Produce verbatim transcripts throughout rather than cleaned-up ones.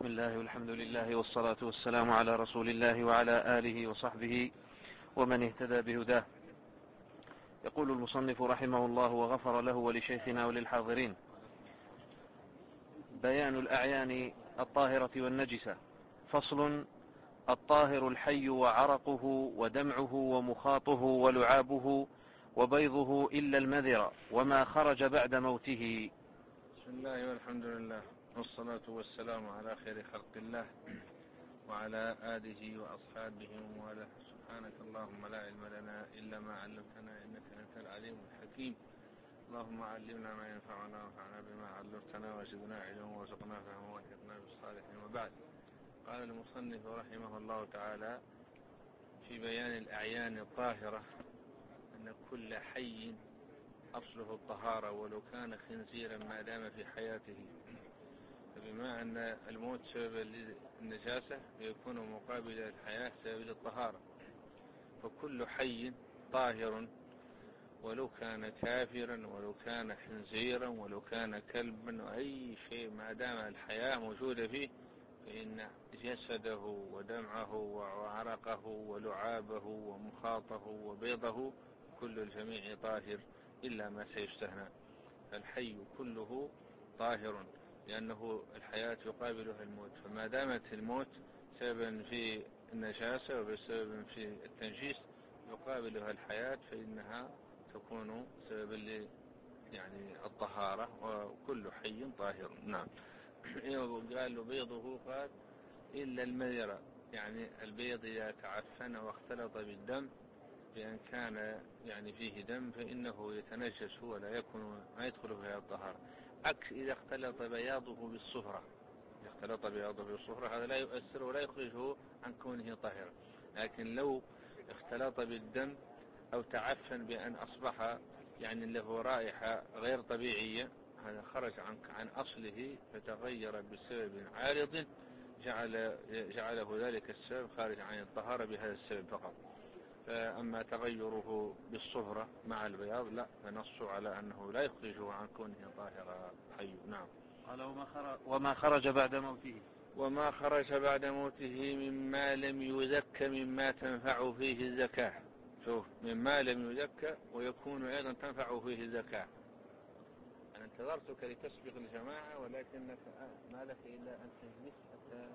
بسم الله والحمد لله والصلاة والسلام على رسول الله وعلى آله وصحبه ومن اهتدى بهداه. يقول المصنف رحمه الله وغفر له ولشيخنا وللحاضرين: بيان الأعيان الطاهرة والنجسة. فصل: الطاهر الحي وعرقه ودمعه ومخاطه ولعابه وبيضه إلا المذر وما خرج بعد موته. بسم الله والحمد لله والصلاة والسلام على خير خلق الله وعلى آله وأصحابه ومواله. سبحانك اللهم لا علم لنا إلا ما علمتنا إنك أنت العليم الحكيم. اللهم علمنا ما ينفعنا وانفعنا بما علمتنا وزدنا علما وارزقنا فهما والحقنا بالصالحين. وبعد. قال المصنف رحمه الله تعالى في بيان الأعيان الطاهرة أن كل حي أصله الطهارة ولو كان خنزيرا ما دام في حياته، فبما أن الموت سبب للنجاسة يكون مقابل الحياة سبب للطهارة، فكل حي طاهر ولو كان كافرا ولو كان خنزيرا ولو كان كلبا وأي شيء ما دام الحياة موجودة فيه، فإن جسده ودمعه وعرقه ولعابه ومخاطه وبيضه كل الجميع طاهر إلا ما سيستثنى. فالحي كله طاهر لأنه الحياة يقابلها الموت، فما دامت الموت سببا في النجاسة وبسبب في التنجيس يقابلها الحياة، فإنها تكون سببا يعني الطهارة، وكل حي طاهر. نعم. قال بيضه قال إلا المذر، يعني البيض إذا تعفن واختلط بالدم بأن كان يعني فيه دم فإنه يتنجس ولا يكون ما يدخل فيها الطهارة، عكس إذا اختلط بياضه بالصفرة. إذا اختلط بياضه بالصفرة هذا لا يؤثر ولا يخرجه عن كونه طاهرا، لكن لو اختلط بالدم أو تعفن بأن أصبح يعني له رائحة غير طبيعية، هذا خرج عن عن أصله فتغير بسبب عارض جعل جعله ذلك السبب خارج عن الطهارة بهذا السبب فقط. فأما تغيره بالصفرة مع البياض لا، فنص على أنه لا يخرجه عن كونه طاهرا حي. نعم. قال وما خرج بعد موته. وما خرج بعد موته مما لم يزك مما تنفع فيه الزكاة. شوف، مما لم يزك ويكون أيضا تنفع فيه الزكاة. أنا انتظرتك لتسبق الجماعة ولكنك ما لك إلا أن تجلس حتى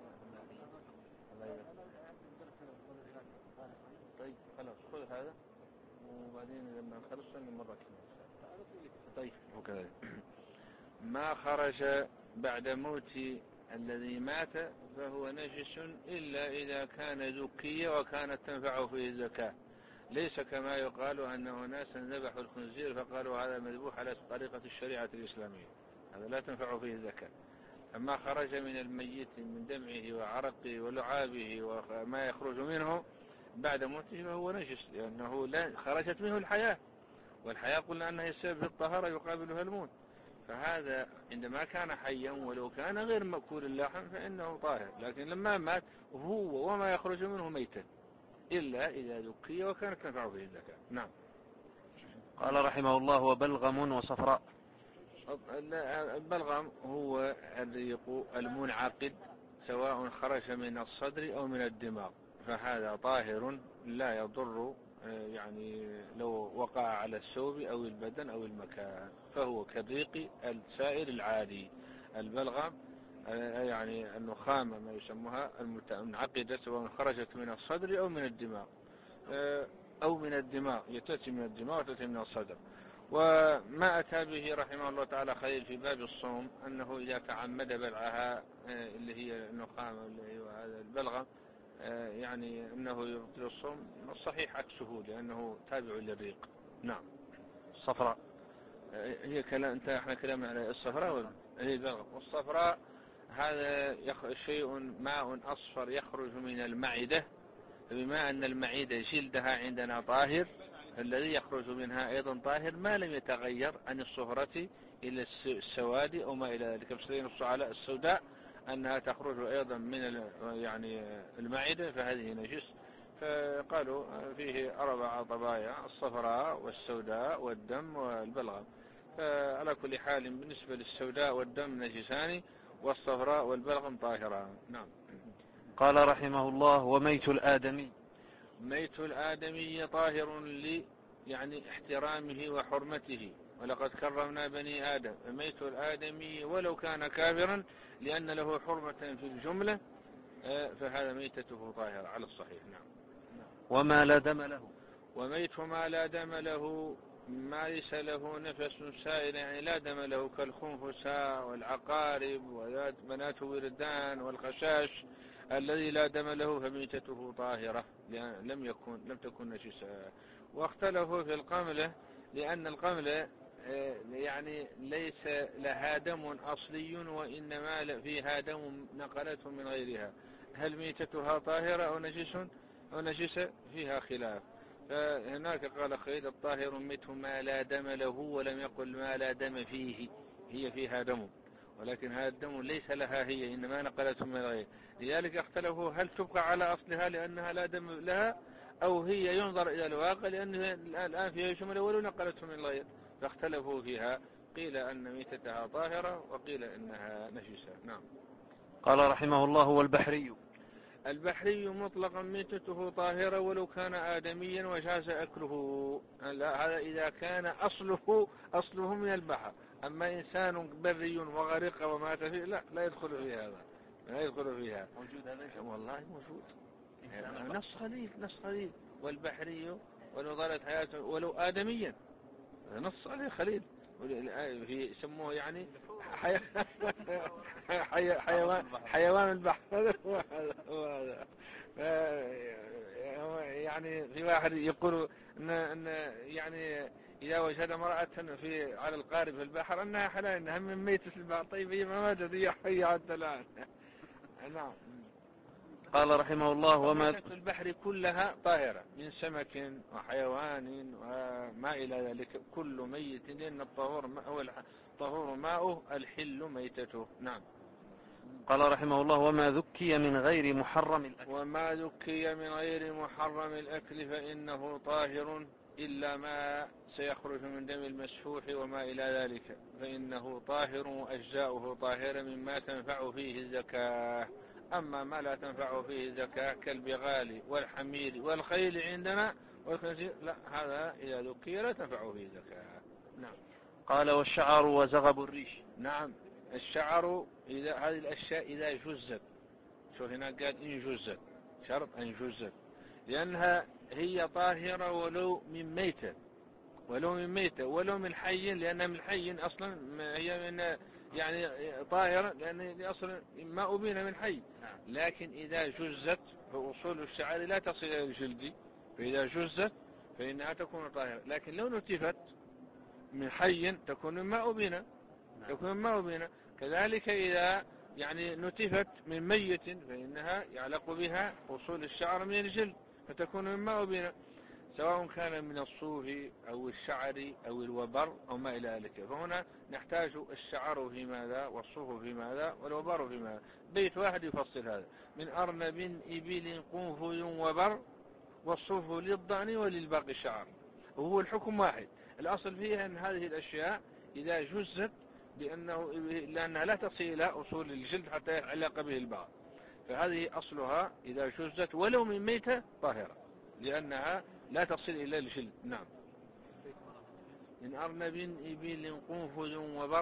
طيب خلاص خذ هذا وبعدين لما نخلص مرة كمان. طيب وكذلك ما خرج بعد موت الذي مات فهو نجس إلا إذا كان ذكية وكانت تنفع فيه الزكاة، ليس كما يقال أن أناسا ذبحوا الخنزير فقالوا هذا مذبوح على طريقة الشريعة الإسلامية، هذا لا تنفع فيه الزكاة. أما خرج من الميت من دمعه وعرقه ولعابه وما يخرج منه بعد موته فهو نجس، لأنه لا خرجت منه الحياة، والحياة قلنا أنها السبب في الطهارة يقابلها الموت، فهذا عندما كان حيا ولو كان غير مأكول اللحم فإنه طاهر، لكن لما مات هو وما يخرج منه ميتا إلا إذا ذكي وكانت تنفع فيه الزكاة. نعم. قال رحمه الله: وبلغم وصفراء. البلغم هو الريق المنعقد سواء خرج من الصدر أو من الدماغ، فهذا طاهر لا يضر يعني لو وقع على الثوب أو البدن أو المكان، فهو كالريق السائر العادي. البلغم يعني النخامة ما يسموها المنعقدة سواء خرجت من الصدر أو من الدماغ أو من الدماغ، يتأتي من الدماغ وتأتي من الصدر. وما أتى به رحمه الله تعالى خليل في باب الصوم أنه إذا تعمد بلعها اللي هي النخامة اللي هي هذا البلغم يعني أنه يبطل الصوم، الصحيح عكسه لأنه تابع للريق. نعم. الصفراء هي كلام انت احنا كلامنا على الصفراء ولا هي البلغم. والصفراء هذا شيء ماء أصفر يخرج من المعدة، بما أن المعدة جلدها عندنا طاهر، الذي يخرج منها أيضا طاهر ما لم يتغير عن الصفرة إلى السواد أو ما إلى ذلك. بسرين الصعلاء السوداء أنها تخرج أيضا من يعني المعدة فهذه نجس، فقالوا فيه أربع طبايا: الصفراء والسوداء والدم والبلغم. فعلى كل حال بالنسبة للسوداء والدم نجسان، والصفراء والبلغم طاهران. نعم. قال رحمه الله: وميت الآدمي. ميت الآدمي طاهر ل يعني احترامه وحرمته، ولقد كرمنا بني آدم. ميت الآدمي ولو كان كافرا لأن له حرمة في الجملة فهذا ميتته طاهرة على الصحيح. نعم. وما لا دم له. وميت ما لا دم له ما ليس له نفس سائل، يعني لا دم له، كالخنفساء والعقارب وبنات وردان والخشاش الذي لا دم له فميتته طاهرة لأن لم يكن لم تكن نجسا. واختلفوا في القملة لأن القملة يعني ليس لها دم أصلي وإنما فيها دم نقلته من غيرها. هل ميتتها طاهرة أو نجس أو نجسة؟ فيها خلاف. فهناك قال خيل الطاهر ميت ما لا دم له، ولم يقل ما لا دم فيه، هي فيها دم ولكن هذا الدم ليس لها هي، إنما نقلته من غير. لذلك اختلفوا هل تبقى على أصلها لأنها لا دم لها، أو هي ينظر إلى الواقع لأنها الآن فيها شمل ولو نقلته من غير. فاختلفوا فيها، قيل أن ميتتها طاهرة وقيل إنها نجسة. نعم. قال رحمه الله: والبحري. البحري مطلقا ميتته طاهرة ولو كان آدميا وجاز أكله. هذا إذا كان أصله أصله من البحر. أما إنسان بري وغرق ومات فيه لا لا يدخل في هذا، لا يدخل فيها. موجود هذا؟ والله موجود. نص خليل نص خليل والبحري ولو ضلت حياته ولو آدميا، نص عليه خليل يسموه يعني حي... حي... حيوان حيوان البحر. يعني في واحد يقول إن, إن يعني إذا وجد امرأة في على القارب في البحر أنها حلال، إنها من ميتة البحر. طيب هي ما ماتت، هي حية حتى الآن. نعم. قال رحمه الله: وما ميتة البحر كلها طاهرة من سمك وحيوان وما إلى ذلك، كل ميت لأن الطهور هو الطهور ماؤه الحل ميتته. نعم. قال رحمه الله: وما ذكي من غير محرم الأكل. وما ذكي من غير محرم الأكل فإنه طاهر إلا ما سيخرج من دم المسفوح وما إلى ذلك، فإنه طاهر وأجزاؤه طاهرة مما تنفع فيه الزكاة. أما ما لا تنفع فيه الزكاة كالبغال والحمير والخيل عندنا والخنزير لا، هذا إذا ذكي لا تنفع فيه زكاة. نعم. قال: والشعر وزغب الريش. نعم. الشعر إذا هذه الأشياء إذا جزت، شوف هنا قال إن جزت، شرط أن جزت، لأنها هي طاهرة ولو من ميتة، ولو من ميتة ولو من حي، لأنها من حي أصلا هي من يعني طاهرة لأن أصلا ما أبين من حي. لكن إذا جزت فأصول الشعر لا تصل إلى الجلد، فإذا جزت فإنها تكون طاهرة. لكن لو نتفت من حي تكون مما أبين، تكون مما أبين. كذلك إذا يعني نتفت من ميت فإنها يعلق بها أصول الشعر من الجلد فتكون مما أبين، سواء كان من الصوف أو الشعر أو الوبر أو ما إلى ذلك. فهنا نحتاج الشعر في ماذا والصوف في ماذا والوبر في ماذا. بيت واحد يفصل هذا: من أرنب إبل قنفذ وبر والصوف للضأن وللباقي الشعر. وهو الحكم واحد. الأصل فيها أن هذه الأشياء إذا جزت بأنه لأنها لا تصل إلى أصول الجلد حتى يعلق به البعض، فهذه أصلها إذا جزت ولو من ميتة طاهرة لأنها لا تصل إلى الجلد. نعم. من أرنب إبل قنفذ وبر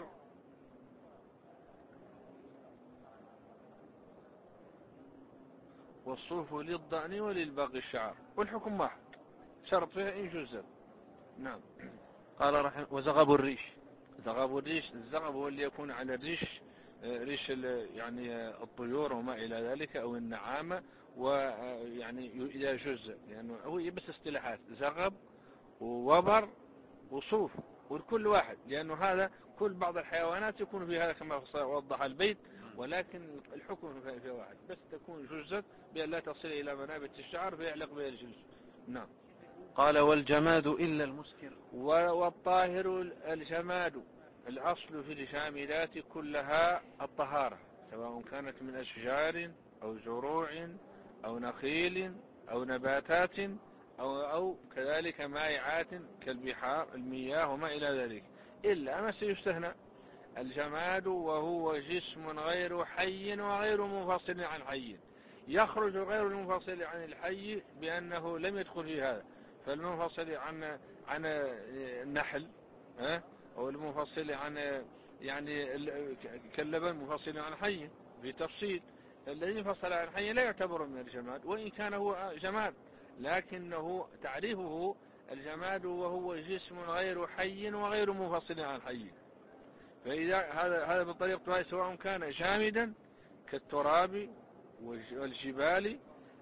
والصوف للضأن وللباقي الشعر، والحكم واحد، شرط فيها إن جزت. نعم. قال رحمه: وزغب الريش. زغب الريش، الزغب هو اللي يكون على الريش، ريش يعني الطيور وما إلى ذلك أو النعامة، ويعني إذا جز، لأنه هو بس اصطلاحات: زغب ووبر وصوف، والكل واحد، لأنه هذا كل بعض الحيوانات يكون في هذا كما وضح البيت، ولكن الحكم في واحد، بس تكون جزت بأن لا تصل إلى منابت الشعر فيعلق بها الجلد. نعم. قال: والجماد إلا المسكر. والطاهر الجماد، الأصل في الجامدات كلها الطهارة، سواء كانت من أشجار أو زروع أو نخيل أو نباتات أو, أو كذلك مائعات كالبحار المياه وما إلى ذلك، إلا ما سيستثنى. الجماد وهو جسم غير حي وغير منفصل عن حي. يخرج غير المنفصل عن الحي بأنه لم يدخل في هذا، فالمنفصل عن عن النحل ها أو المنفصل عن يعني كاللبن منفصل عن حي في تفصيل. الذي انفصل عن حي لا يعتبر من الجماد، وإن كان هو جماد لكنه تعريفه الجماد وهو جسم غير حي وغير منفصل عن حي. فإذا هذا هذا بالطريقة سواء كان جامدا كالتراب والجبال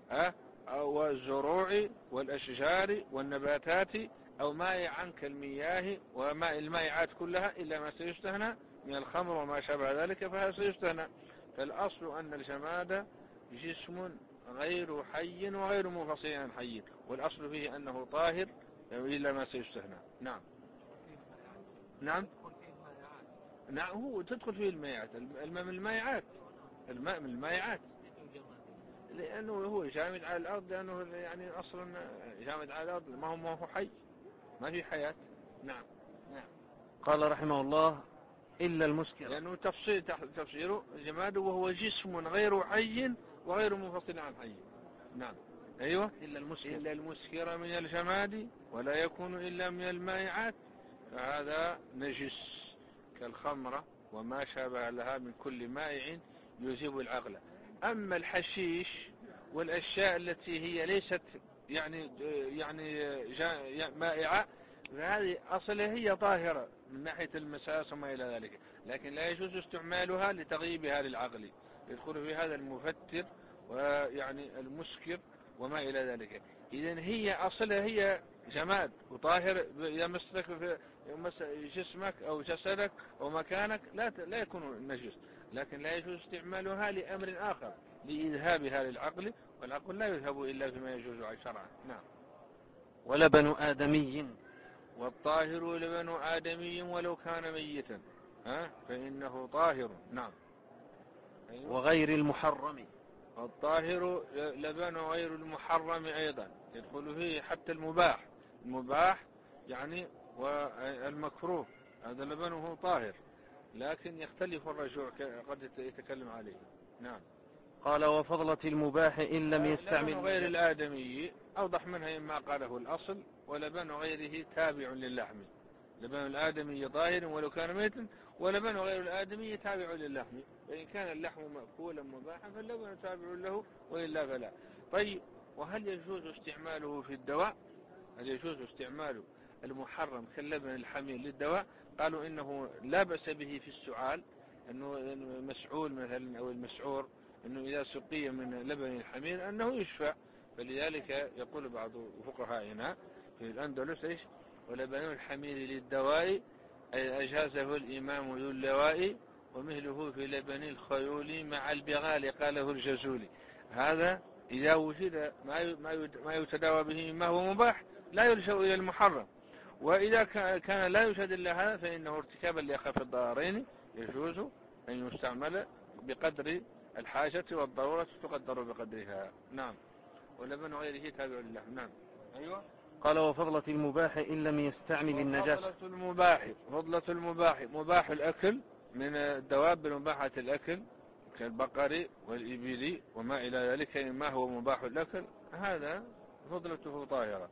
والزروع والأشجار والنباتات، أو مائعا كالمياه وماء المائعات كلها إلا ما سيستثنى من الخمر وما شابه ذلك فهذا سيستثنى. فالأصل أن الجماد جسم غير حي وغير منفصل عن حي، والأصل فيه أنه طاهر إلا ما سيستثنى. نعم نعم نعم هو تدخل فيه المائعات. الماء من المائعات، الماء من المائعات لأنه هو جامد على الأرض، لأنه يعني أصلا جامد على الأرض ما هو ما هو حي، ما في حياة. نعم نعم. قال رحمه الله إلا المسكر، لأنه تفسير تفسيره الجماد وهو جسم غير حي وغير منفصل عن حي. نعم أيوة. إلا المسكر إلا المسكر من الجماد ولا يكون إلا من المائعات فهذا نجس كالخمرة وما شابه لها من كل مائع يذهب العقل. أما الحشيش والأشياء التي هي ليست يعني يعني مائعة فهذه أصلها هي طاهرة من ناحية المساس وما إلى ذلك، لكن لا يجوز استعمالها لتغييبها للعقل، يدخل في هذا المفتر ويعني المسكر وما إلى ذلك. إذن هي أصلها هي جماد وطاهر، يمسك في جسمك أو جسدك أو مكانك لا لا يكون نجس، لكن لا يجوز استعمالها لأمر آخر لإذهابها للعقل، والعقل لا يذهب إلا فيما يجوز شرعا. نعم. ولبن آدمي، والطاهر لبن آدمي ولو كان ميتا ها فإنه طاهر. نعم. أيوة. وغير المحرم، الطاهر لبن غير المحرم أيضا يدخل فيه حتى المباح. المباح يعني والمكروه هذا لبنه طاهر، لكن يختلف الرجوع قد يتكلم عليه. نعم. قال وفضلة المباح إن لم يستعمل لبن غير الآدمي أوضح منها مما قاله الأصل، ولبن غيره تابع للحم. لبن الآدمي طاهر ولو كان ميتا، ولبن غير الآدمي تابع للحم، فإن كان اللحم مأكولا مباحا فاللبن تابع له وإلا فلا. طيب وهل يجوز استعماله في الدواء؟ هل يجوز استعمال المحرم كاللبن الحمير للدواء؟ قالوا إنه لا بأس به في السعال، أنه مسعول مثلا أو المسعور أنه إذا سقي من لبن الحمير أنه يشفى، فلذلك يقول بعض فقهائنا في الأندلس إيش ولبن الحمير للدواء أي أجازه الإمام ذو اللواء، ومثله في لبن الخيول مع البغال قاله الجزولي. هذا إذا وجد ما يتداوى به مما هو مباح لا يلجأ إلى المحرم، وإذا كان لا يوجد إلا هذا فإنه ارتكابا لأخف الضررين يجوز أن يستعمل بقدر الحاجة والضرورة تقدر بقدرها. نعم. ولبن غيره تابع للحم. نعم. أيوة. قال وفضلة المباح إن لم يستعمل النجاسة. فضلة المباح فضلة المباح مباح الأكل من الدواب المباحة الأكل كالبقر والإبل وما إلى ذلك ما هو مباح الأكل هذا فضلته طاهرة،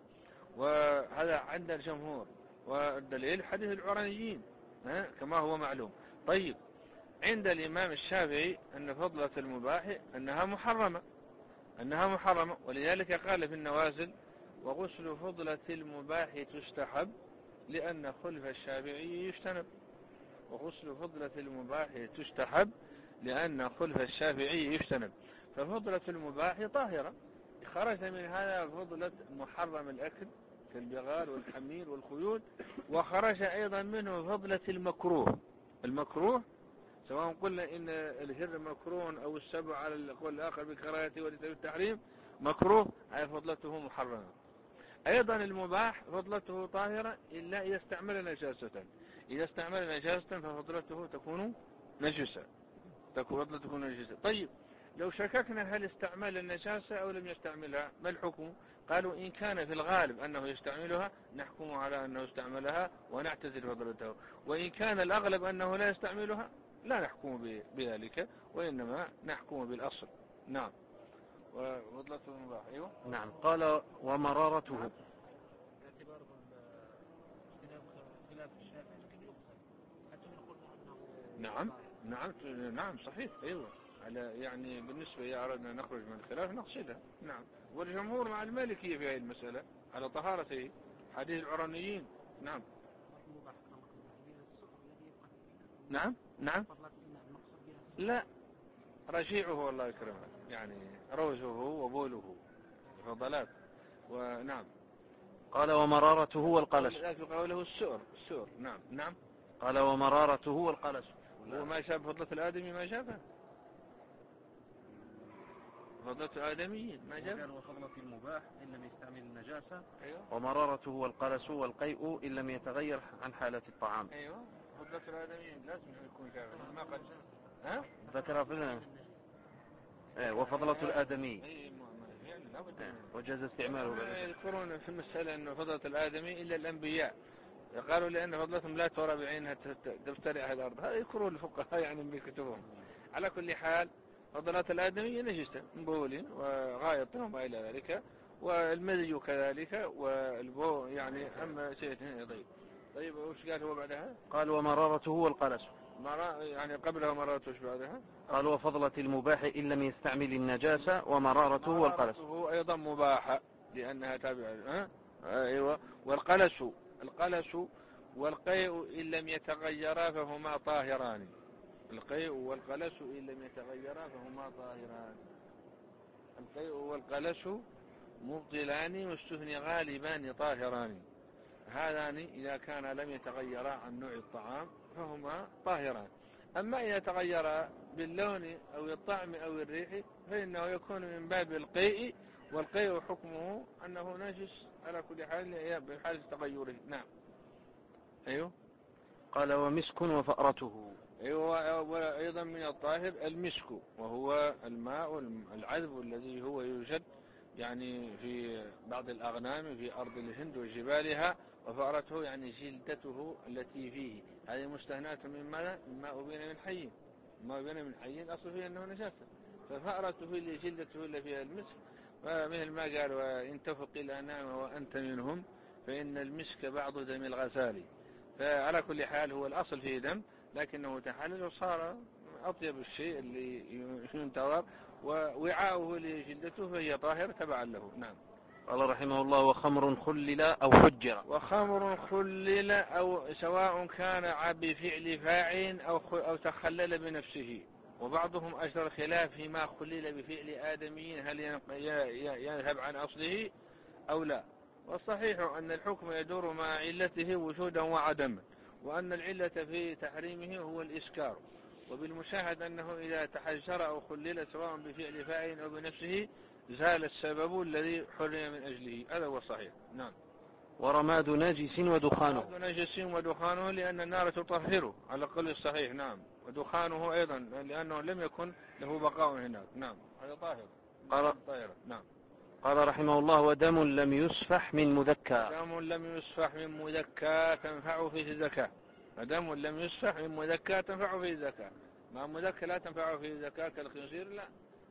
وهذا عند الجمهور، والدليل حديث العرانيين كما هو معلوم. طيب عند الإمام الشافعي أن فضلة المباح أنها محرمة أنها محرمة ولذلك قال في النوازل وغسل فضلة المباح تستحب لأن خلف الشافعي يجتنب. وغسل فضلة المباح تستحب لأن خلف الشافعي يجتنب. ففضلة المباح طاهرة، خرج من هذا فضلة محرم الأكل كالبغال والحمير والخيول، وخرج أيضا منه فضلة المكروه. المكروه سواء قلنا إن الهر مكروه أو السبع على القول الآخر بكراهته وليس بالتحريم مكروه أي فضلته محرمة. أيضا المباح فضلته طاهرة إلا إذا استعمل نجاسة، إذا استعمل نجاسة ففضلته تكون نجسة، تكون فضلته تكون نجسة. طيب لو شككنا هل استعمل النجاسة أو لم يستعملها ما الحكم؟ قالوا إن كان في الغالب أنه يستعملها نحكم على أنه استعملها ونعتزل فضلته، وإن كان الأغلب أنه لا يستعملها لا نحكم بذلك وإنما نحكم بالأصل. نعم. وفضلته المباح. أيوة. نعم. قال ومرارته. نعم. نعم نعم نعم صحيح. أيوة. على يعني بالنسبة إذا أردنا نخرج من الخلاف نقصدها. نعم. والجمهور مع المالكية في هذه المسألة على طهارته حديث العرانيين. نعم نعم نعم. لا رجيعه الله يكرمه يعني روزه وبوله فضلات. ونعم. قال ومرارته والقلس. لكن قوله السؤر السؤر. نعم نعم. قال ومرارته والقلس. وما شاف فضلة الآدمي ما شافه فضلة الآدميين ما شاف. قال وفضلة المباح إن لم يستعمل النجاسة. أيوة. ومرارته والقلس والقيء إن لم يتغير عن حالة الطعام. أيوة. فضلة الآدميين لازم يكون شافه ما قد ها ذكرها في ايه وفضلة الآدمي. أي يعني لا بد ايه وجاز استعماله. يذكرون في المسألة أن فضلة الآدمي إلا الأنبياء قالوا لأن فضلتهم لا ترى بعينها تفترع على الأرض. هذا يذكرون الفقهاء يعني من كتبهم. على كل حال فضلات الآدمي نجسة من بول وغائط وما إلى ذلك والمذي كذلك والبو يعني أما شيء طيب. طيب وش قال هو بعدها؟ قال ومرارته والقلس. يعني قبلها مرارته وش بعدها؟ قال وفضلة المباح إن لم يستعمل النجاسة ومرارته والقلس. مرارته أيضا مباحة لأنها تابعة. أه؟ أيوة. والقلس القلس والقيء إن لم يتغيرا فهما طاهران. القيء والقلس إن لم يتغيرا فهما طاهران. القيء والقلس مبطلان والسهن غالبان طاهران. هذان إذا كان لم يتغيرا عن نوع الطعام فهما طاهران. أما إذا تغيرا باللون أو الطعم أو الريح فإنه يكون من باب القيء، والقيء حكمه أنه نجس على كل حال بحال تغيره. نعم. أيوه. قال ومسك وفأرته. أيوه. وأيضا من الطاهر المسك وهو الماء العذب الذي هو يوجد يعني في بعض الأغنام في أرض الهند وجبالها. وفأرته يعني جلدته التي فيه هذه مستهنات من ماذا؟ مما أبين من حي. ما أبين من حي الأصل فيه أنه نجاسة. ففأرته اللي جلدته اللي فيها المسك مثل ما قال وإن تفق الأنام وأنت منهم فإن المسك بعض دم الغسال. فعلى كل حال هو الأصل فيه دم لكنه تحلل وصار أطيب الشيء اللي ينتظر ووعاؤه لجلدته فهي طاهر تبعا له. نعم. قال رحمه الله وخمر خلل أو حجر. وخمر خلل أو سواء كان بفعل فاعل أو أو تخلل بنفسه. وبعضهم أجرى الخلاف فيما خلل بفعل آدميين هل يذهب عن أصله أو لا. والصحيح أن الحكم يدور مع علته وجودا وعدما، وأن العلة في تحريمه هو الإسكار. وبالمشاهد أنه إذا تحجر أو خلل سواء بفعل فاعل أو بنفسه زال السبب الذي حرم من أجله. هذا هو الصحيح. نعم. ورماد نجس ودخانه. رماد نجس ودخانه لأن النار تطهره على القول الصحيح. نعم. ودخانه أيضا لأنه لم يكن له بقاء هناك. نعم. هذا طاهر. قال طاهر. نعم. قال رحمه الله ودم لم يسفح من مذكى. دم لم يسفح من مذكى تنفع فيه الزكاة. دم لم يسفح من مذكى تنفع فيه الزكاة. ما مذكى لا تنفع فيه الزكاة كالخنزير لا.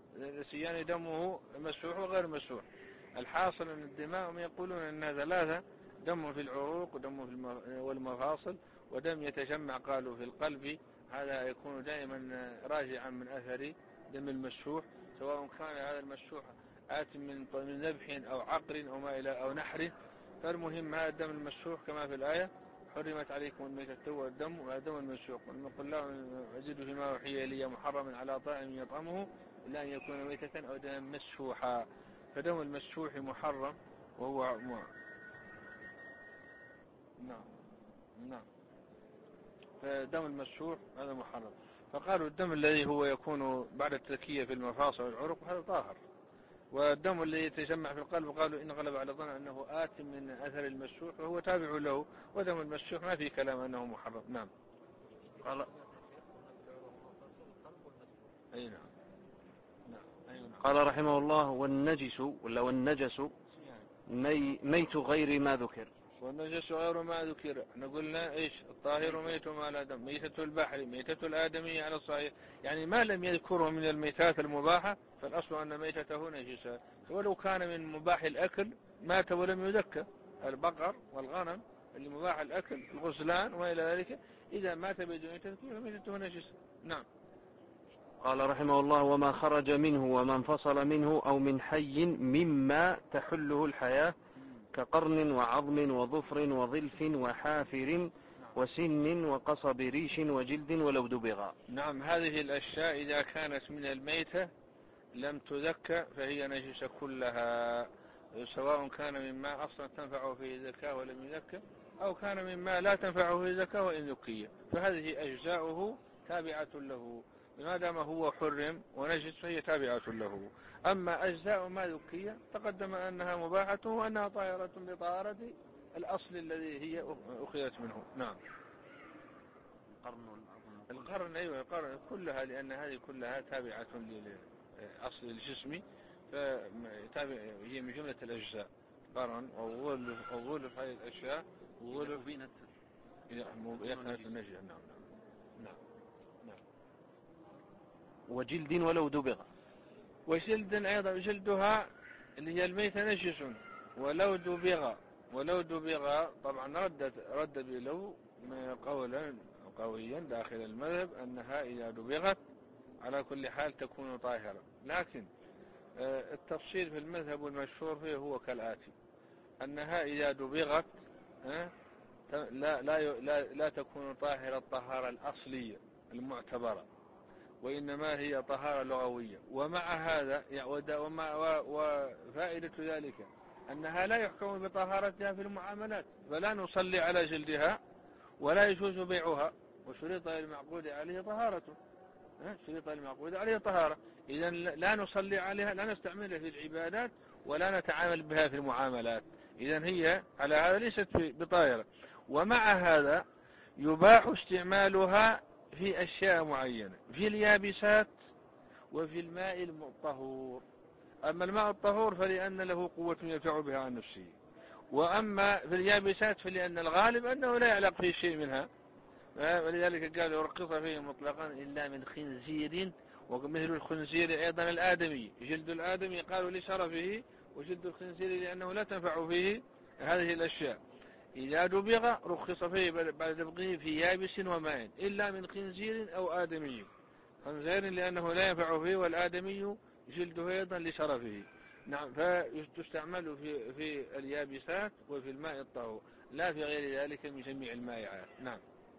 السيان دمه مسفوح وغير مسفوح. الحاصل أن الدماء يقولون أنها ثلاثة: دم في العروق ودم في والمفاصل ودم يتجمع قالوا في القلب. هذا يكون دائما راجعا من أثر دم المسفوح سواء كان هذا المسفوح آت من من ذبح أو عقر أو ما إلى أو نحر. فالمهم هذا الدم المسفوح كما في الآية حرمت عليكم الميتة والدم ودم المسفوح. قل لا أجد فيما أوحي إلي محرما على طاعم يطعمه إلا أن يكون ميتة أو دم مسفوحا. فدم المسفوح محرم وهو م... نعم نعم. فدم المسفوح هذا محرم. فقالوا الدم الذي هو يكون بعد التزكية في المفاصل والعروق هذا طاهر. والدم الذي يتجمع في القلب قالوا إن غلب على ظن أنه آت من أثر المسفوح وهو تابع له. ودم المسفوح ما في كلام أنه محرم. نعم. قال أي نعم. نعم. قال رحمه الله والنجس ولا والنجس مي ميت غير ما ذكر. والنجس غير ما ذكر، قلنا ايش؟ الطاهر ميت ما لا دم، ميتة البحر، ميتة الآدمي على الصحيح، يعني ما لم يذكره من الميتات المباحة فالأصل أن ميتته نجسة، ولو كان من مباح الأكل مات ولم يذكر، البقر والغنم اللي مباح الأكل، الغزلان وما إلى ذلك، إذا مات بدون تذكير ميتته نجسة. نعم. قال رحمه الله وما خرج منه وما انفصل منه أو من حي مما تحله الحياة كقرن وعظم وظفر وظلف وحافر وسن وقصب ريش وجلد ولو دبغ. نعم، هذه الأشياء إذا كانت من الميتة لم تذكى فهي نجسة كلها، سواء كان مما أصلا تنفعه فيه الزكاة ولم يذكى، أو كان مما لا تنفعه فيه الزكاة وإن ذكي، فهذه أجزاؤه تابعة له، ما دام هو حرم ونجس فهي تابعة له. أما أجزاء ما ذكي تقدم أنها مباحة وأنها طاهرة بطهارة الأصل الذي هي أخذت منه. نعم. القرن، أيوة القرن كلها، لأن هذه كلها تابعة لأصل الجسم، فهي من جملة الأجزاء، قرن أو غلف هذه الأشياء وغلف يكنت النجس. نعم نعم نعم. وجلد ولو دبغ. وجلد أيضا، جلدها اللي هي الميتة نجس ولو دبغ. ولو دبغ طبعا ردت رد بلو قولا قويا داخل المذهب أنها إذا دبغت على كل حال تكون طاهرة، لكن التفصيل في المذهب المشهور فيه هو كالآتي: أنها إذا دبغت لا, لا, لا, لا تكون طاهرة الطهارة الأصلية المعتبرة، وإنما هي طهارة لغوية. ومع هذا وفائدة ذلك أنها لا يحكم بطهارتها في المعاملات، فلا نصلي على جلدها ولا يجوز بيعها، وشريط المعقود عليه طهارته، شريط المعقود عليه طهارة، إذا لا نصلي عليها، لا نستعملها في العبادات ولا نتعامل بها في المعاملات، إذا هي على هذا ليست بطاهرة. ومع هذا يباح استعمالها في أشياء معينة، في اليابسات وفي الماء الطهور. أما الماء الطهور فلأن له قوة يدفع بها عن نفسه، وأما في اليابسات فلأن الغالب أنه لا يعلق فيه شيء منها، ولذلك قال يرقص فيه مطلقا إلا من خنزير، ومثل الخنزير أيضا الآدمي، جلد الآدمي قالوا لشرفه، وجلد الخنزير لأنه لا تنفع فيه هذه الأشياء. إذا دبغ رخص فيه بعد دبغه في يابس وماء إلا من خنزير أو آدمي، خنزير لأنه لا ينفع فيه، والآدمي جلده أيضا لشرفه. نعم، فتستعمل في, في اليابسات وفي الماء الطهور، لا في غير ذلك من جميع المائعات. نعم.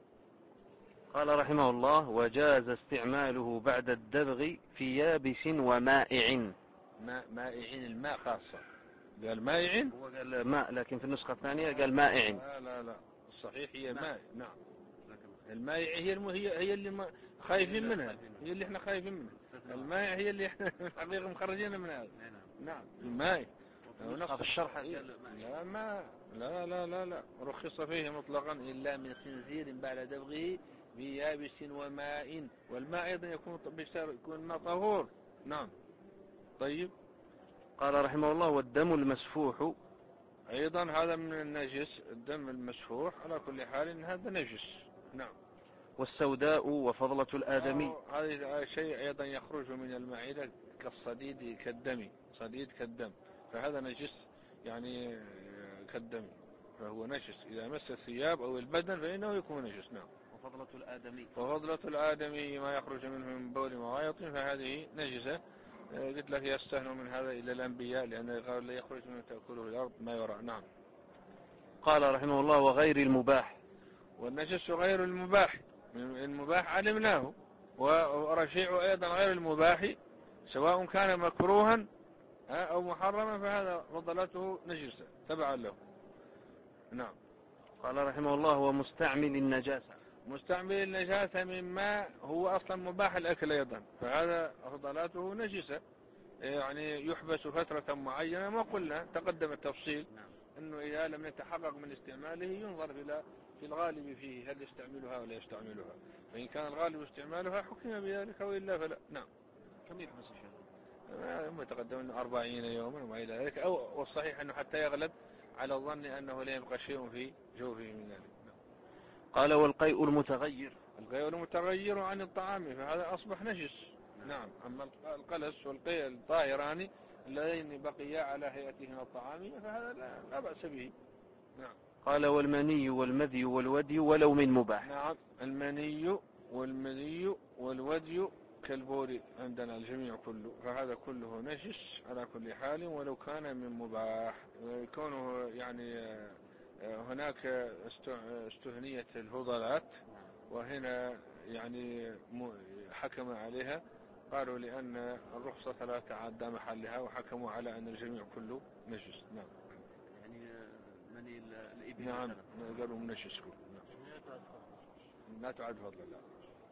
قال رحمه الله وجاز استعماله بعد الدبغ في يابس ومائع. ماء مائع، الماء خاصة، قال مائع، هو قال ماء لكن في النسخة الثانية قال مائع. لا لا لا، الصحيح هي ماء. نعم، المائع هي هي هي اللي خايفين منها، هي اللي احنا خايفين منها. المائع هي اللي احنا حقيقة مخرجين من هذا. نعم، المائع في الشرح لا ما لا لا لا لا رخص فيه مطلقا إلا من خنزير بعد دبغه بيابس وماء، والماء أيضا يكون يكون ماء طهور. نعم. طيب. قال رحمه الله والدم المسفوح أيضا هذا من النجس، الدم المسفوح على كل حال إن هذا نجس. نعم. والسوداء وفضلة الآدمي، هذا شيء أيضا يخرج من المعدة كالصديد كالدم، صديد كالدم، فهذا نجس يعني كالدم، فهو نجس إذا مس الثياب أو البدن فإنه يكون نجس. نعم. وفضلة الآدمي وفضلة الآدمي ما يخرج منه من بول وغائط فهذه نجسة. قلت لك يستهنوا من هذا إلى الأنبياء، لأن قال لا يخرج منه تأكله الأرض ما يرى. نعم. قال رحمه الله وغير المباح. والنجس غير المباح، المباح علمناه، ورشيع أيضا غير المباح سواء كان مكروها أو محرما فهذا فضلته نجسة تبعا له. نعم. قال رحمه الله ومستعمل النجاسة. مستعمل النجاسة مما هو أصلا مباح الأكل أيضا، فهذا فضلاته نجسة، يعني يحبس فترة معينة، ما قلنا تقدم التفصيل أنه إذا لم يتحقق من استعماله ينظر إلى في الغالب فيه هل يستعملها ولا يستعملها، فإن كان الغالب استعمالها حكم بذلك وإلا فلا. نعم. كم يحبس الشيء؟ متقدم أنه أربعين يوما وما إلى ذلك، أو والصحيح أنه حتى يغلب على الظن أنه لا يبقى شيء في جوفه من ذلك. قال والقيء المتغير القيء المتغير عن الطعام فهذا أصبح نجس. نعم. أما القلس والقيء الطاهران اللذين بقيا على هيئتهما الطعامية فهذا لا, لا بأس به. نعم. قال والمني والمذي والودي ولو من مباح. نعم. المني والمذي والودي كالبول عندنا الجميع كله، فهذا كله نجس على كل حال ولو كان من مباح. كونه يعني هناك استهنية الفضلات وهنا يعني حكم عليها، قالوا لأن الرخصة لا تعدى محلها وحكموا على أن الجميع كله نجس. نعم. يعني مني الإبل. نعم. قالوا نجس كله. نعم. لا تعد فضلا. لا.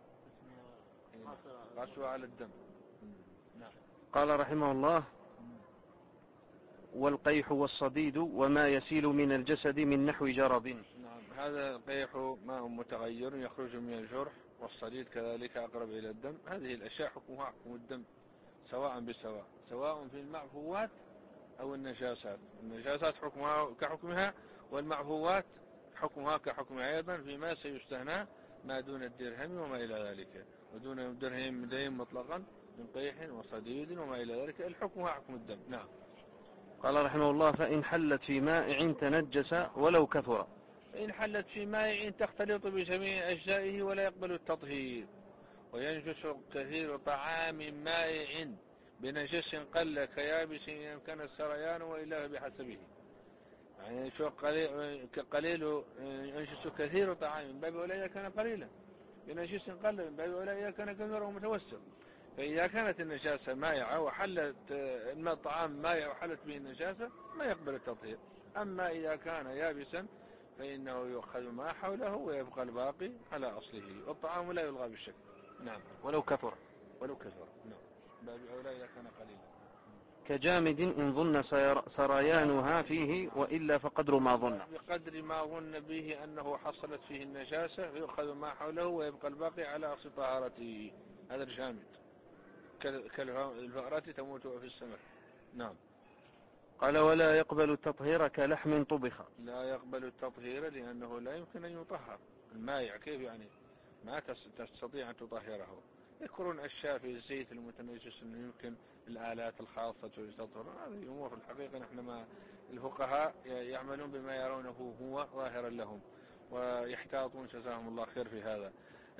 قاسوا على الدم. نعم. قال رحمه الله والقيح والصديد وما يسيل من الجسد من نحو جرب. نعم. هذا القيح ماء متغير يخرج من الجرح، والصديد كذلك أقرب إلى الدم. هذه الأشياء حكمها حكم الدم سواء بسواء، سواء في المعفوات أو النجاسات. النجاسات حكمها كحكمها، والمعفوات حكمها كحكمها أيضا، فيما سيستهنى ما دون الدرهم وما إلى ذلك، ودون الدرهم دين مطلقا من قيح وصديد وما إلى ذلك، الحكمها حكم الدم. نعم. قال رحمه الله فإن حلت في مائع تنجس ولو كثر. فإن حلت في مائع تختلط بجميع أجزائه ولا يقبل التطهير، وينجس كثير طعام مائع بنجس قل كيابس يمكن السريان وإلا بحسبه. يعني شو قليل كقليل ينجس كثير طعام من باب أولئك كان قليلا، بنجس قل من باب أولئك كان كثيرا ومتوسط. فإذا كانت النجاسة مائعة وحلت الماء الطعام مائع وحلت به النجاسة ما يقبل التطهير. أما إذا كان يابسا فإنه يؤخذ ما حوله ويبقى الباقي على أصله، والطعام لا يلغى بالشك. نعم. ولو كثر. ولو كثر. نعم. باب أولئك كان قليلا. كجامد إن ظن سريانها فيه وإلا فقدر ما ظن. بقدر ما ظن به أنه حصلت فيه النجاسة فيؤخذ ما حوله ويبقى الباقي على أصل طهارته. هذا الجامد كالفأرة تموت في السمك. نعم. قال ولا يقبل التطهير كلحم طبخ. لا يقبل التطهير لأنه لا يمكن أن يطهر. المائع كيف يعني ما تستطيع أن تطهره؟ يذكرون أشياء في الزيت المتنجس أنه يمكن الآلات الخاصة تطهر. هذه أمور في الحقيقة نحن ما الفقهاء يعملون بما يرونه هو ظاهرا لهم ويحتاطون جزاهم الله خير في هذا.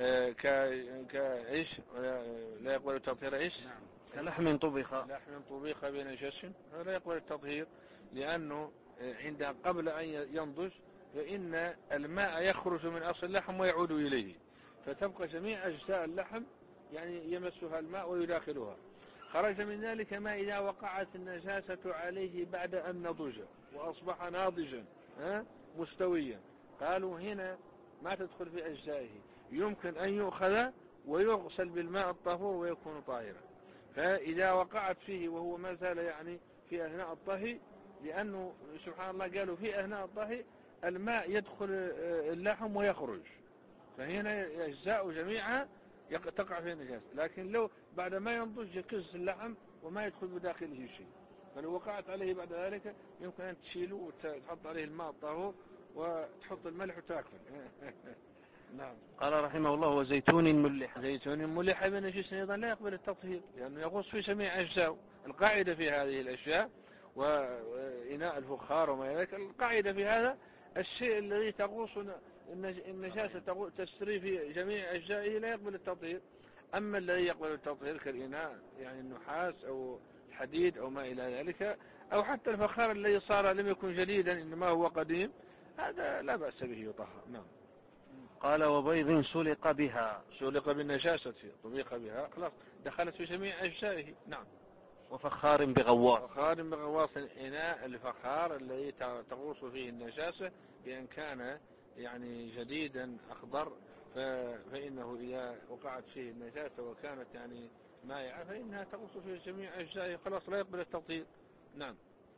كإيش لا يقبل التطهير إيش؟ نعم. كلحم طبخ. لحم طبخ بنجس لا يقبل التطهير لأنه عند قبل أن ينضج فإن الماء يخرج من أصل اللحم ويعود إليه، فتبقى جميع أجزاء اللحم يعني يمسها الماء ويداخلها. خرج من ذلك ما إذا وقعت النجاسة عليه بعد أن نضج وأصبح ناضجا مستويا، قالوا هنا ما تدخل في أجزائه، يمكن أن يؤخذ ويغسل بالماء الطهور ويكون طاهرا. فإذا وقعت فيه وهو ما زال يعني في أثناء الطهي، لأنه سبحان الله قالوا في أثناء الطهي الماء يدخل اللحم ويخرج، فهنا أجزاء جميعها تقع فيه النجاسة. لكن لو بعد ما ينضج يكز اللحم وما يدخل بداخله شيء، فلو وقعت عليه بعد ذلك يمكن أن تشيله وتحط عليه الماء الطهور وتحط الملح وتاكل. نعم. قال رحمه الله وزيتون ملح. زيتون ملح بنجس أيضا لا يقبل التطهير لأنه يغوص في جميع أجزاء. القاعدة في هذه الأشياء وإناء الفخار وما ذلك، القاعدة في هذا الشيء الذي تغوص النجاسة تسري في جميع أجزائه لا يقبل التطهير. أما الذي يقبل التطهير كالإناء يعني النحاس أو الحديد أو ما إلى ذلك، أو حتى الفخار الذي صار لم يكن جديدا إنما هو قديم، هذا لا بأس به يطهر. نعم. قال وبيض سلق بها. سلق بالنجاسة طبيق بها خلاص دخلت في جميع أجزائه. نعم. وفخار بغواص. فخار بغواص الإناء الفخار الذي تغوص فيه النجاسة بأن كان يعني جديدا أخضر، فإنه إذا وقعت فيه النجاسة وكانت يعني مائعة فإنها تغوص في جميع أجزائه خلاص لا يقبل التطهير. نعم.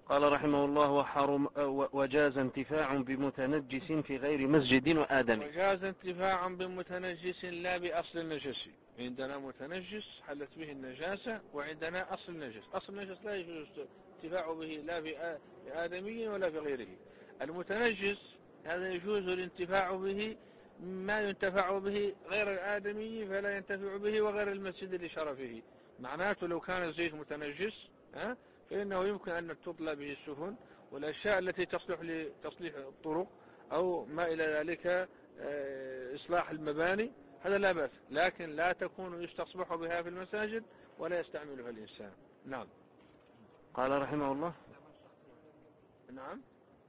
قال رحمه الله وحرم وجاز انتفاع بمتنجس في غير مسجد وآدم. وجاز انتفاع بمتنجس لا بأصل النجس. عندنا متنجس حلت به النجاسة، وعندنا أصل النجس. أصل النجس لا يجوز انتفاع به لا بآدمي ولا بغيره. المتنجس هذا يجوز الانتفاع به ما ينتفع به غير الآدمي فلا ينتفع به وغير المسجد لشرفه. معناته لو كان الزيت متنجس ها فإنه يمكن أن تطلى به السفن والأشياء التي تصلح لتصليح الطرق أو ما إلى ذلك إصلاح المباني، هذا لا بأس، لكن لا تكون يستصبح بها في المساجد ولا يستعملها الإنسان. نعم. قال رحمه الله نعم.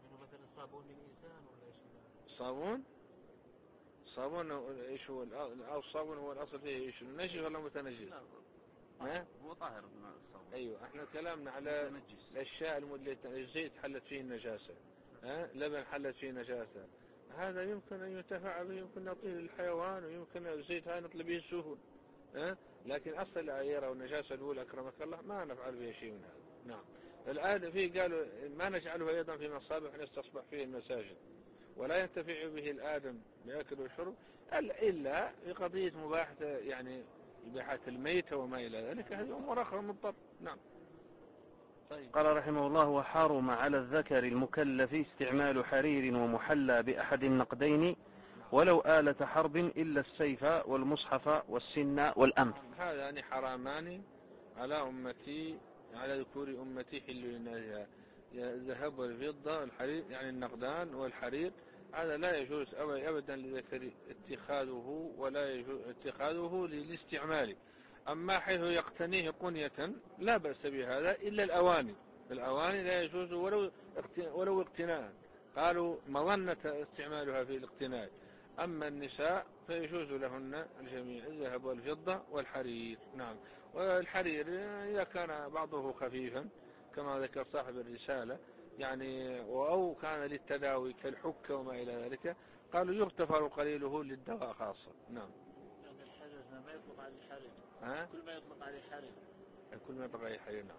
صابون صابون ايش هو الصابون؟ هو الاصل فيه ايش؟ النجس ولا متنجس؟ ها هو طاهر الصابون. ايوه احنا كلامنا على الاشياء الزيت حلت فيه النجاسه، ها لبن حلت فيه نجاسه، هذا يمكن ان ينتفع به، يمكن نعطيه للحيوان، ويمكن الزيت هذا نطلب به السفن، ها لكن اصل العيره والنجاسه الاولى اكرمك الله ما نفعل به شيء من هذا. نعم. الآن فيه قالوا ما نجعله أيضا في مصابيح نستصبح فيه المساجد ولا ينتفع به الآدم بأكل وشرب إلا في قضية مباحة يعني إباحة الميتة وما إلى ذلك، هذه أمور أخرى مضطر. نعم. طيب. قال رحمه الله وحرم على الذكر المكلف استعمال حرير ومحلى بأحد النقدين ولو آلة حرب إلا السيف والمصحف والسن والأنف. هذا يعني حرامان على أمتي على ذكور أمتي حل للناس، الذهب والفضة والحرير يعني النقدان والحرير، هذا لا يجوز أبدا للذكر اتخاذه ولا يجوز اتخاذه للاستعمال. أما حيث يقتنيه قنية لا بأس بهذا إلا الأواني، الأواني لا يجوز ولو ولو اقتناء، قالوا مظنة استعمالها في الاقتناء. أما النساء فيجوز لهن الجميع الذهب والفضة والحرير. نعم. والحرير إذا كان بعضه خفيفا كما ذكر صاحب الرسالة يعني أو كان للتداوي كالحكة وما إلى ذلك قالوا يغتفر قليله للدواء خاصة. نعم. الحرير ما يطلق عليه حرير، ها؟ كل ما يطلق عليه حرير، كل ما يطلق عليه حرير. نعم.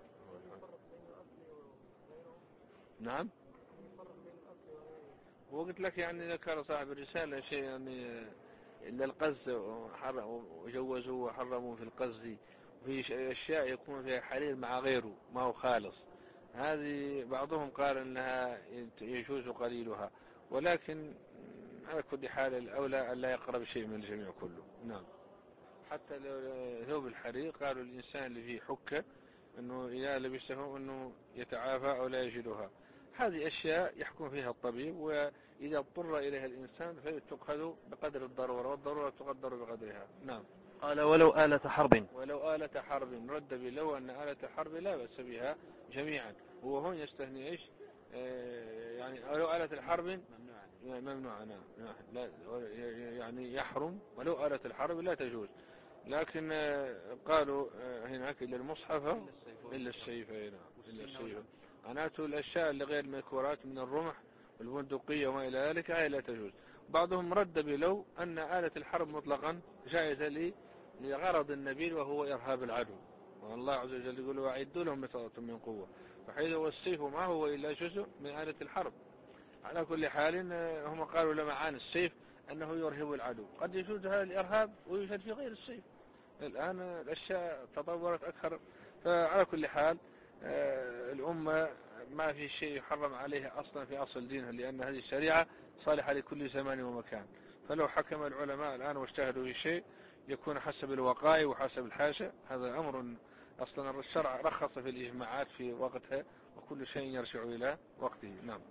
نعم. وقلت لك يعني ذكر صاحب الرسالة شيء يعني إلا القز وجوزوا وحرموا في القز، وفي أشياء يكون فيها حرير مع غيره ما هو خالص، هذه بعضهم قال أنها يجوز قليلها، ولكن على كل حال الأولى أن لا يقرب شيء من الجميع كله. نعم. حتى لو ثوب الحرير قالوا الإنسان اللي فيه حكة أنه إذا لبسه أنه يتعافى أو لا يجدها، هذه أشياء يحكم فيها الطبيب، وإذا اضطر إليها الإنسان فتؤخذ بقدر الضرورة، والضرورة تقدر بقدرها. نعم. قال ولو آلة حرب، ولو آلة حرب رد بلو أن آلة حرب لا بأس بها جميعا، هو هون يستثني إيش آه يعني ولو آلة الحرب ممنوعة. نعم. لا يعني يحرم ولو آلة الحرب لا تجوز، لكن آه قالوا آه هناك إلا المصحف إلا السيف. نعم. إلا السيف معناته الأشياء اللي غير المذكورات من الرمح والبندقية وما إلى ذلك هاي لا تجوز. بعضهم رد بلو أن آلة الحرب مطلقا جائزة لغرض النبيل وهو إرهاب العدو، والله عز وجل يقول وأعدوا لهم ما استطعتم من قوة، فحيث والسيف ما هو إلا جزء من آلة الحرب. على كل حال هم قالوا لمعان السيف أنه يرهب العدو، قد يجوز هذا الإرهاب ويوجد في غير السيف. الآن الأشياء تطورت أكثر، فعلى كل حال الأمة ما في شيء يحرم عليها أصلا في أصل دينها، لأن هذه الشريعة صالحة لكل زمان ومكان، فلو حكم العلماء الآن واجتهدوا في شيء يكون حسب الوقائع وحسب الحاشة، هذا أمر أصلا الشرع رخص في الإجماعات في وقتها، وكل شيء يرجع إلى وقته. نعم.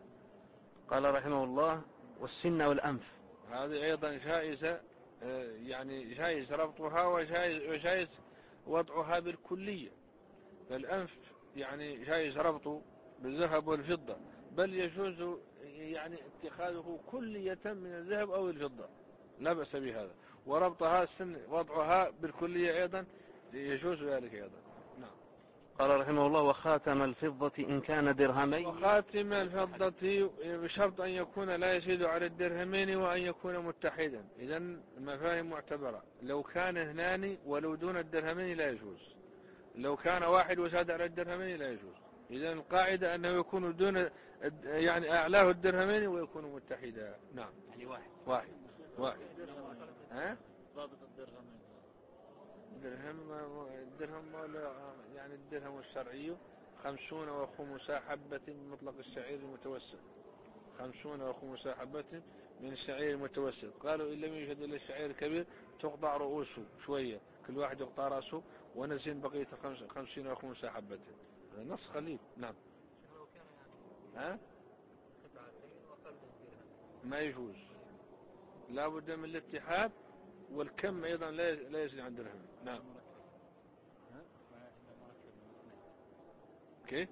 قال رحمه الله والسن والأنف، هذه أيضا جائزة، يعني جائز ربطها وجائز, وجائز وضعها بالكلية. فالأنف يعني جائز ربطه بالذهب والفضة، بل يجوز يعني اتخاذه كلية من الذهب أو الفضة لا بأس بهذا، وربطها السن وضعها بالكلية أيضا يجوز ذلك أيضا. نعم. قال رحمه الله وخاتم الفضة إن كان درهمين، وخاتم الفضة بشرط أن يكون لا يزيد على الدرهمين وأن يكون متحدا. إذن المفاهيم معتبرة، لو كان اثنان ولو دون الدرهمين لا يجوز، لو كان واحد وزاد على الدرهمين لا يجوز. إذا القاعدة أنه يكون دون يعني أعلاه الدرهمين ويكون متحدا. نعم يعني واحد واحد واحد. ها ضابط الدرهمين. درهم الدرهم يعني الدرهم الشرعي خمسون وخمس حبة من مطلق الشعير المتوسط. خمسون وخمس حبة من الشعير المتوسط. قالوا إن لم يوجد إلا الشعير الكبير تقطع رؤوسه شوية، كل واحد يقطع رأسه ونزين بقية خمسين وخمس حبة. هذا نص خليل. نعم. ها؟ ما يجوز، لا بد من الاتحاد، والكم أيضا لا يزيد عن درهم. نعم. كيف؟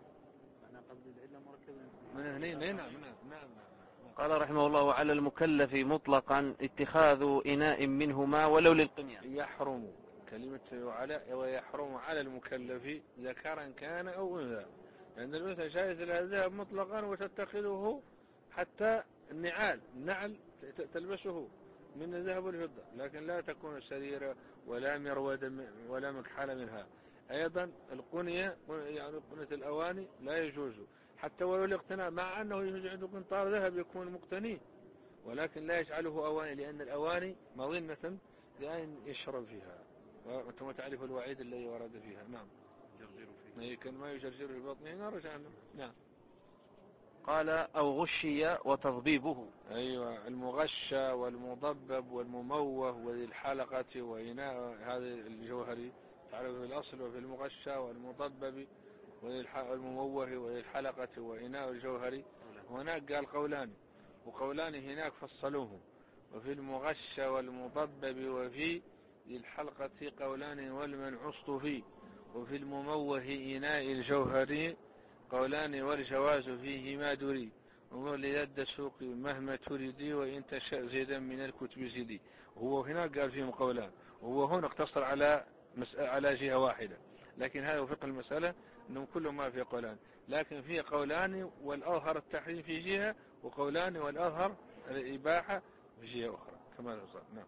من اثنين. نعم نعم نعم. قال رحمه الله: وعلى المكلف مطلقا اتخاذ إناء منهما ولو للقنيان. يحرم كلمة وعلى، ويحرم على المكلف ذكرا كان أو أنثى، لأن الأنثى جائز لها الذهب مطلقا وتتخذه حتى النعال النعل تلبسه من الذهب والفضة، لكن لا تكون سريرة ولا مرود ولا مكحلة منها. أيضا القنية يعني قنية الأواني لا يجوز حتى ولو الاقتناء، مع أنه يجوز عنده قنطار ذهب يكون مقتنيه، ولكن لا يجعله أواني، لأن الأواني مظنة لأن يشرب فيها، وأنتم تعرف الوعيد الذي ورد فيها. نعم. كان ما يجرجر في بطنه نار جهنم. نعم. قال: أو غشي وتضبيبه. أيوة، المغشى والمضبب والمموه وذي الحلقة وإناء هذا الجوهري تعرف في الأصل، وفي المغشى والمضبب والمموه وذي الحلقة وإناء الجوهري. هناك قال قولان، وقولان هناك فصلوه، وفي المغشى والمضبب وفي ذي الحلقة قولان والمنعصت فيه، وفي المموه إناء الجوهري قولان والجواز فيه ما دري، وليد السوق مهما تريدي وإن تشاء زيدا من الكتب زيدي. هو هنا قال فيهم قولان، وهو هنا اقتصر على مسألة على جهة واحدة، لكن هذا فقه المسألة أنهم كلهم ما في قولان، لكن فيه قولان والأظهر التحريم في جهة، وقولان والأظهر الإباحة في جهة أخرى كما نصر. نعم.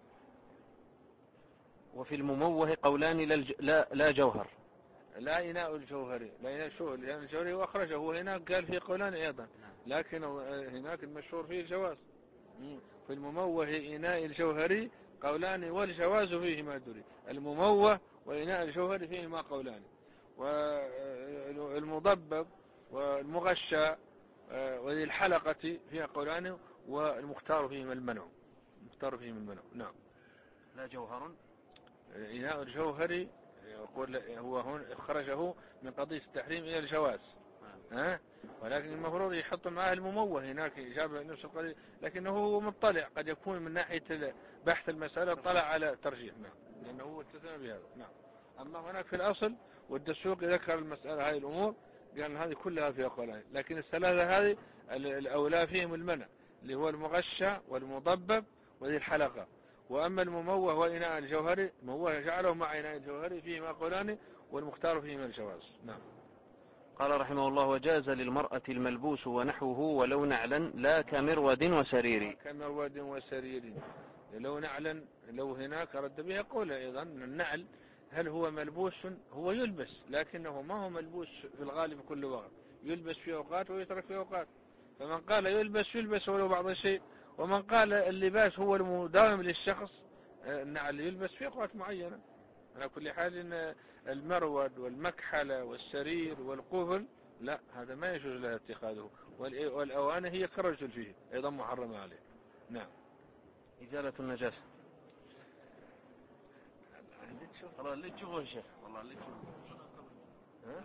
وفي المموه قولان لا, لا جوهر، لا إناء الجوهري، لا إناء الجوهري، لأن الجوهري وأخرجه، وهناك قال فيه قولان أيضا، لكن هناك المشهور فيه الجواز. في المموه إناء الجوهري قولان والجواز فيه ما دري. المموه وإناء الجوهري فيه ما قولان، والمضبب والمغشى وذي الحلقة فيها قولان، والمختار فيهما المنع. المختار فيهما المنع. نعم. لا جوهر. إناء الجوهري يقول هو هون خرجه من قضية التحريم إلى الجواز، ها؟ ولكن المفروض يحط معه المموه، هناك جاب نفس القضية، لكنه هو مطلع قد يكون من ناحية بحث المسألة طلع على ترجيح. نعم. لأنه هو استثنى بهذا. نعم. أما هناك في الأصل والدسوق ذكر المسألة هذه الأمور، قال هذه كلها فيها قولان، لكن الثلاثة هذه الأولى فيهم المنع، اللي هو المغشى والمضبب وذي الحلقة. وأما المموه وإناء الجوهري، المموه جعله مع إناء الجوهري فيه ما قولان، والمختار فيه من الجواز. نعم. قال رحمه الله: وجاز للمرأة الملبوس ونحوه ولو نعلا لا كمرود وسرير. كمرود وسرير لو نعلا، لو هناك رد بها قول أيضا النعل هل هو ملبوس؟ هو يلبس، لكنه ما هو ملبوس في الغالب كل وقت، يلبس في أوقات ويترك في أوقات. فمن قال يلبس يلبس ولو بعض الشيء، ومن قال اللباس هو المداوم للشخص، النعل يلبس في أوقات معينة. على كل حال إن المرود والمكحلة والسرير والقفل لا، هذا ما يجوز له اتخاذه، والأواني هي كالرجل فيه أيضا محرمة عليه. نعم. إزالة النجاسة. والله اللي تشوفه شيخ، والله اللي تشوفه. ها؟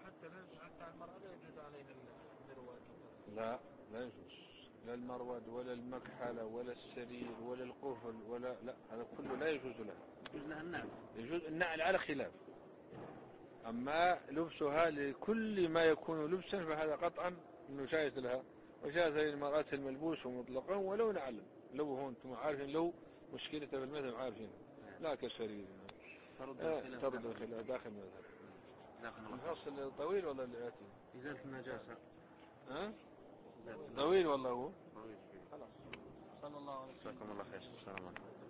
لا لا يجوز، لا المرود ولا المكحلة ولا السرير ولا القفل ولا لا، هذا كله لا يجوز له. يجوز لها النعل. يجوز النعل على خلاف، أما لبسها لكل ما يكون لبسا فهذا قطعا إنه جائز لها، وجاز للمرأة الملبوس مطلقا ولو نعل. لو هون أنتم عارفين، لو مشكلة في المذهب عارفين، لا كالسرير. ترد الخلاف داخل المذهب. الفصل طويل ولا اللي آتي؟ إزالة النجاسة. ها؟ طويل والله هو. طويل. خلاص. صلى الله عليه وسلم. جزاكم الله خير. السلام عليكم.